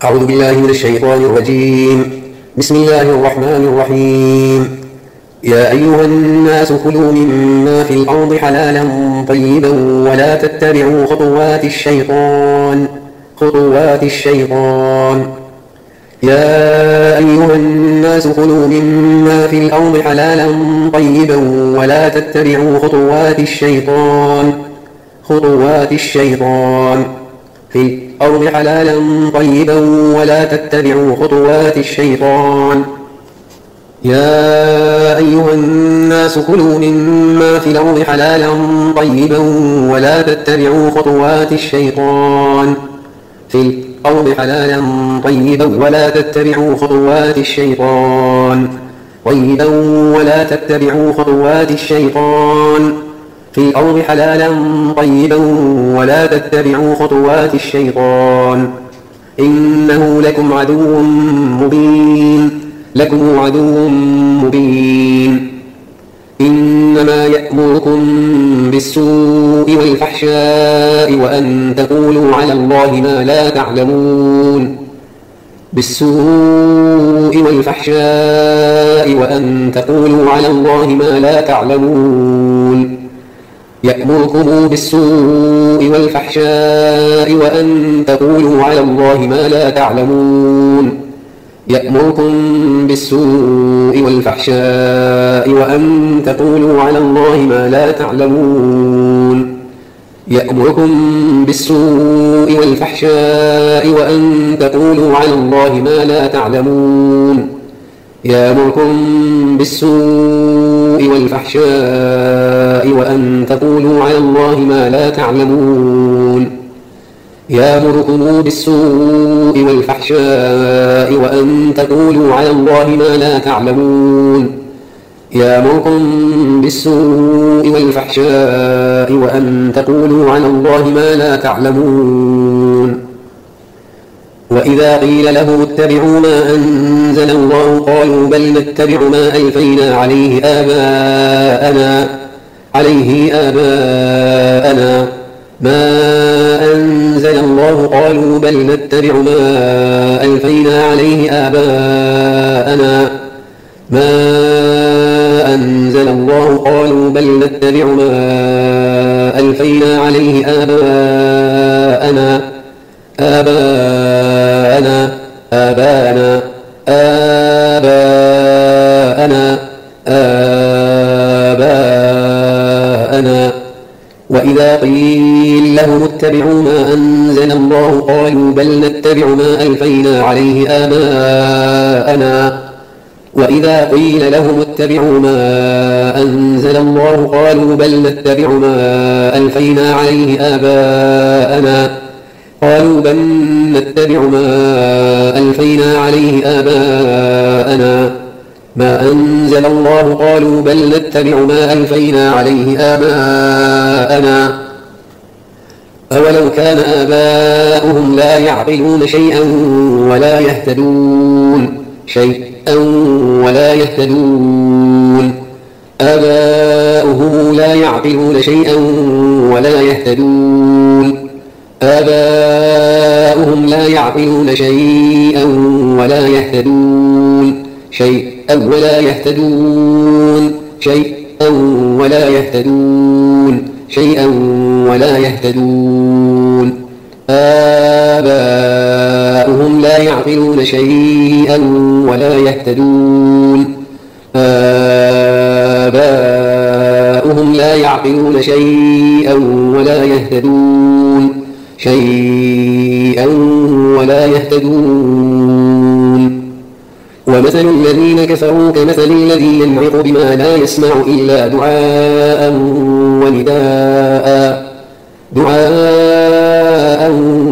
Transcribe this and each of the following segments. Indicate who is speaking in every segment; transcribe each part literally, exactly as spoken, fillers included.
Speaker 1: أعوذ بالله من الشيطان الرجيم. بسم الله الرحمن الرحيم. يا أيها الناس كلوا مما في الأرض حلالا طيبا ولا تتبعوا خطوات الشيطان خطوات الشيطان يا أيها الناس كلوا مما في الأرض حلالا طيبا ولا تتبعوا خطوات الشيطان خطوات الشيطان في الأرض حلالا طيبا ولا تتبعوا خطوات الشيطان يا أيها الناس كلوا مما في الأرض حلالا طيبا ولا تتبعوا خطوات الشيطان في الأرض حلالا طيبا ولا تتبعوا خطوات الشيطان طيبا ولا تتبعوا خطوات الشيطان في الأرض حلالا طيبا ولا تتبعوا خطوات الشيطان إنه لكم عدو مبين لكم عدو مبين إنما يأمركم بالسوء والفحشاء وأن تقولوا على الله ما لا تعلمون بالسوء والفحشاء وأن تقولوا على الله ما لا تعلمون يأمركم بالسوء والفحشاء وأن تقولوا على الله ما لا تعلمون يأمركم بالسوء والفحشاء وأن تقولوا على الله ما لا تعلمون يأمركم بالسوء والفحشاء وأن تقولوا على الله ما لا تعلمون يأمركم بالسوء والفحشاء وأن تقولوا على الله ما لا تعلمون يأمركم بالسوء والفحشاء وأن تقولوا على الله ما لا تعلمون يأمركم بالسوء والفحشاء وأن تقولوا على الله ما لا تعلمون وإذا قيل لهم اتبعوا ما أنزل الله قالوا بل نتبع ما ألفينا عليه آباءنا عليه آباءنا ما أنزل الله قالوا بل نتبع ما ألفينا عليه آباءنا ما أنزل الله قالوا بل نتبع ما ألفينا عليه آباءنا آباءنا آباءنا آباءنا آباءنا وإذا قيل لهم اتبعوا ما أنزل الله قالوا بل نتبع ما ألفينا عليه آباءنا وإذا قيل لهم اتبعوا ما أنزل الله قالوا بل نتبع ما ألفينا عليه آباءنا قالوا بل نتبع ما ألفينا عليه آباءنا ما أنزل الله قالوا بل نتبع ما ألفينا عليه آباءنا أولو كان آباؤهم لا يعقلون شيئا ولا يهتدون شيئا ولا يهتدون آباؤهم لا يعقلون شيئا ولا يهتدون آباؤهم لا يعقلون شيئا ولا يهتدون شيئا ولا يهتدون شيئا ولا يهتدون شيئا ولا يهتدون آباؤهم لا يعقلون شيئا ولا يهتدون آباؤهم لا يعقلون شيئا ولا يهتدون شيئا ولا يهتدون ومثل الذين كفروا كمثل الذي ينعق بما لا يسمع إلا دعاء ونداء دعاء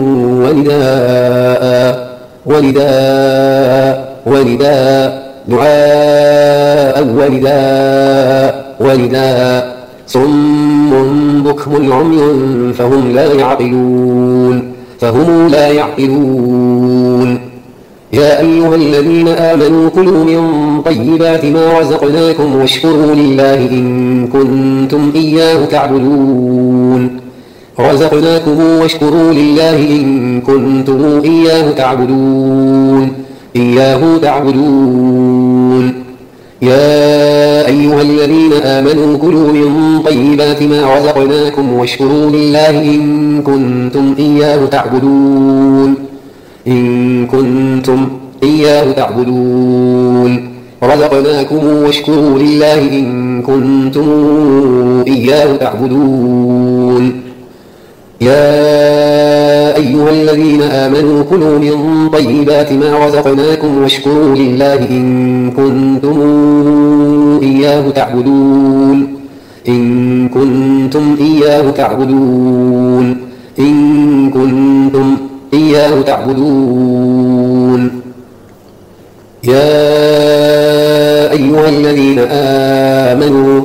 Speaker 1: ونداء ونداء ونداء دعاء ونداء ونداء صم بكم عمي فهم لا يعقلون فهم لا يعقلون يا أيها الذين آمنوا كلوا من طيبات ما رزقناكم واشكروا لله إن كنتم إياه تعبدون رزقناكم واشكروا لله إن كنتم إياه تعبدون إياه تعبدون يا أيها الذين آمنوا كلوا من طيبات ما رزقناكم واشكروا لله إن كنتم إياه تعبدون إن كنتم إياه تعبدون رزقناكم واشكروا لله إن كنتم إياه تعبدون يا أيها الذين آمنوا كلوا من طيبات ما رزقناكم واشكروا لله إن كنتم إياه تعبدون إن كنتم إياه تعبدون إن كنتم إياه تعبدون يا أيها الذين آمنوا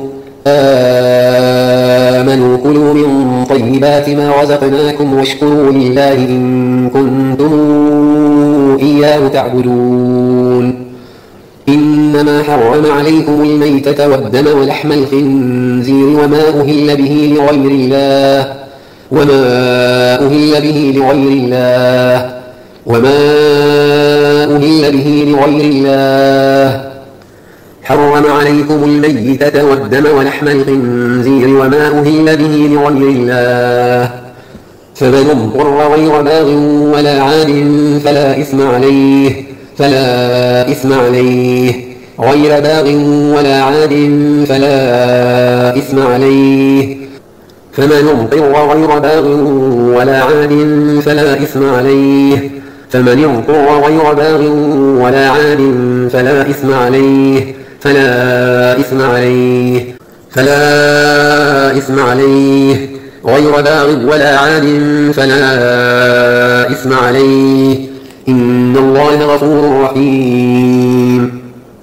Speaker 1: آمنوا كلوا من طيبات ما رزقناكم واشكروا لله إن كنتم إياه تعبدون إنما حرم عليكم الميتة والدم ولحم الخنزير وما أهل به لغير الله وما أهل به لغير الله وما أهل به لغير الله حرم عليكم الميتة والدم ولحم الخنزير وما أهل به لغير الله فمن اضطر غير باغ ولا عاد فلا إثم عليه فلا إثم عليه غير باغ ولا عاد فلا إثم عليه فمن اضطر غير باغ ولا عاد فلا إثم عليه فمن اضطر غير باغ ولا عاد فلا إثم عليه فلا إثم عليه فلا إثم عليه غير باغ ولا عاد فلا إثم عليه إن الله غفور رحيم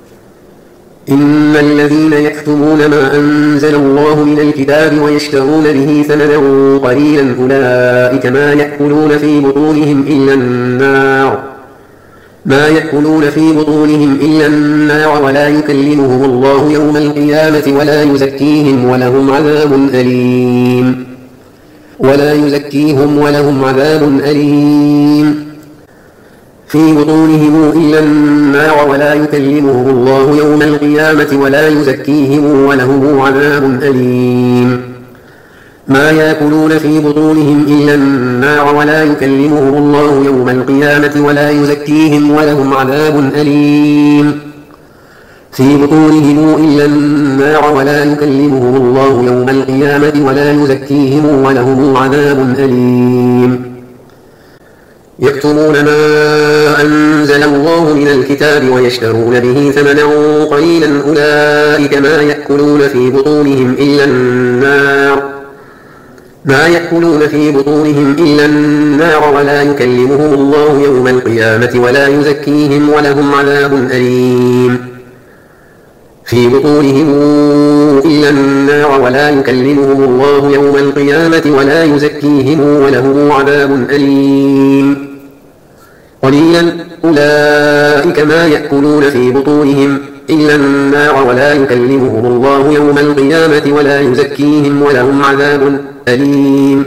Speaker 1: إن الذين يكتمون ما أنزل الله من الكتاب ويشترون به ثمنا قليلا أولئك ما يأكلون في بطونهم إلا النار ما يأكلون في بطونهم إلا النار ولا يكلمهم الله يوم القيامة ولا يزكيهم ولهم عذاب أليم ولا يزكيهم ولهم عذاب أليم في بطونهم إلا النار ولا يكلمهم الله يوم القيامة ولا يزكيهم ولهم عذاب أليم ما يأكلون في بطونهم إلا النار ولا يكلمهم الله يوم القيامة ولا يزكيهم ولهم عذاب أليم في بطونهم إلا النار ولا يكلمهم الله يوم القيامة ولا يزكيهم ولهم عذاب أليم يكتمون ما أنزل الله من الكتاب ويشترون به ثمنا قليلا أولئك ما يأكلون في بطونهم إلا النار ما يأكلون في بطونهم إلا النار ولا يكلمهم الله يوم القيامة ولا يزكيهم ولهم عذاب أليم في بطونهم إلا النار ولا يكلمهم الله يوم القيامة ولا يزكيهم ولهم عذاب أليم قليلا أولئك ما يأكلون في بطونهم إلا النار ولا يكلمهم الله يوم القيامة ولا يزكيهم ولهم عذاب أليم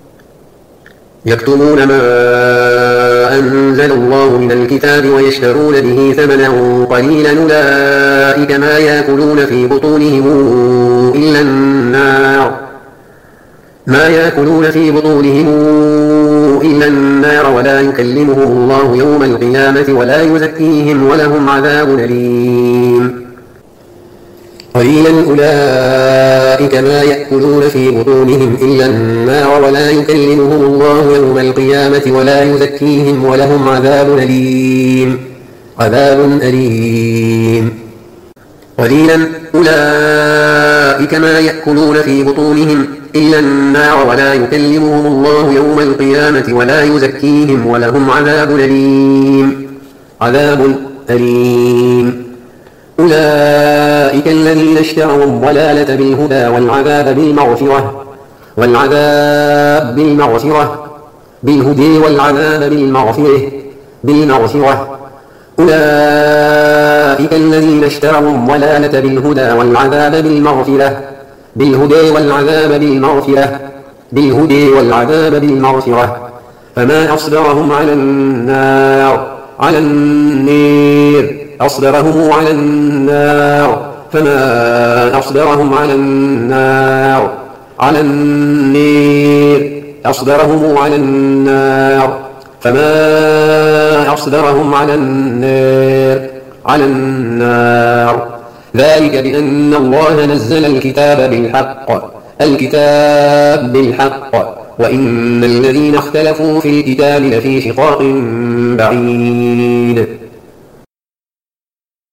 Speaker 1: يكتمون ما أنزل الله من الكتاب ويشترون به ثمنا قليلا أولئك ما يأكلون في بطونهم إلا النار ما يأكلون في بطونهم إلا النار ولا يكلمهم الله يوم القيامة ولا يزكيهم ولهم عذاب أليم قليلا أولئك ما يأكلون في بطونهم إلا النار ولا يكلمهم الله يوم القيامة ولا يزكيهم ولهم عذاب أليم عذاب أليم قليلا أولئك ما يأكلون في بطونهم إلا النار ولا يكلمهم الله يوم القيامة ولا يزكيهم ولهم عذاب أليم عذاب أليم أولئك الذين اشتروا الضلالة بالهدى والعذاب بالمغفرة والعذاب بالمغفرة بالهدى والعذاب بالمغفرة بالمغفرة أولئك الذين اشتروا الضلالة بالهدى والعذاب بالمغفرة بالهدى والعذاب بالمغفرة بالهدى والعذاب بالمغفرة فما أصبرهم على النار على النير أصبرهم على النار فما أصبرهم على النار على النير أصبرهم على النار فما أصبرهم على النار على النار ذلك بأن الله نزل الكتاب بالحق الكتاب بالحق وإن الذين اختلفوا في الكتاب لفي شقاق بعيد